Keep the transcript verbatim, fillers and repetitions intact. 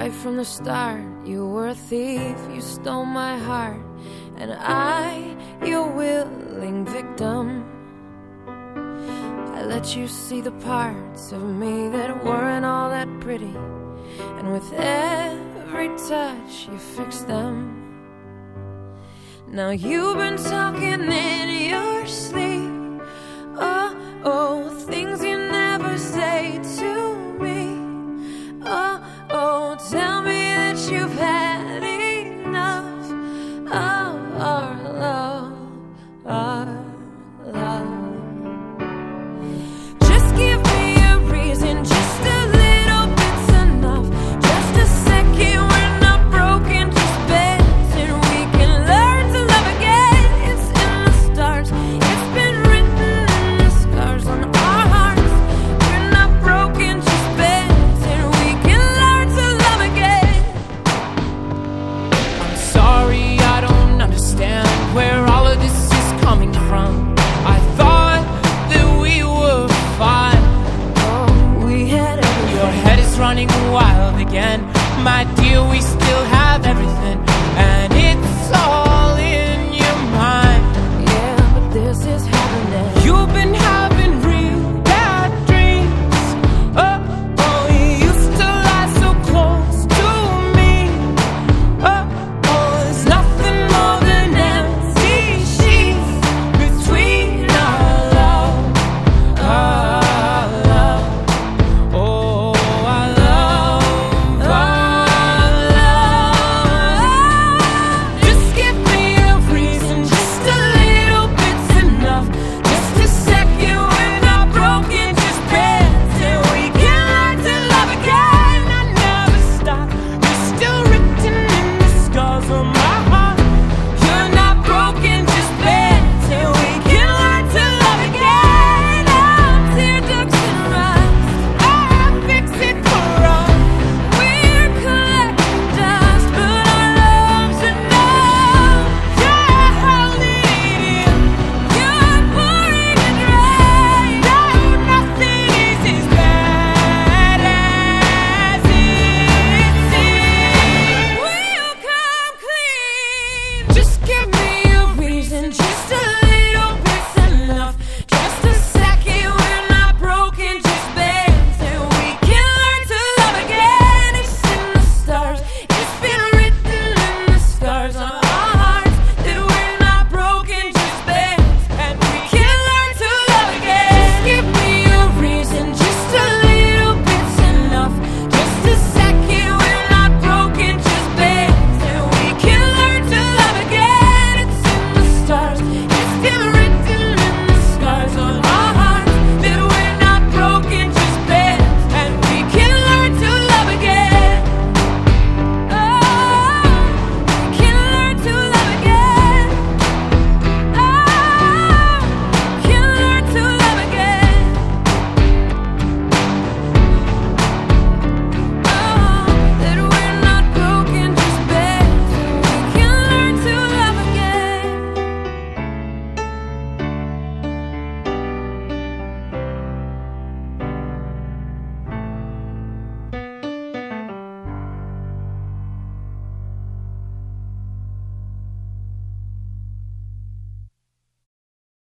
Right from the start, you were a thief, you stole my heart, and I, your willing victim. I let you see the parts of me that weren't all that pretty, and with every touch you fixed them. Now you've been talking in your sleep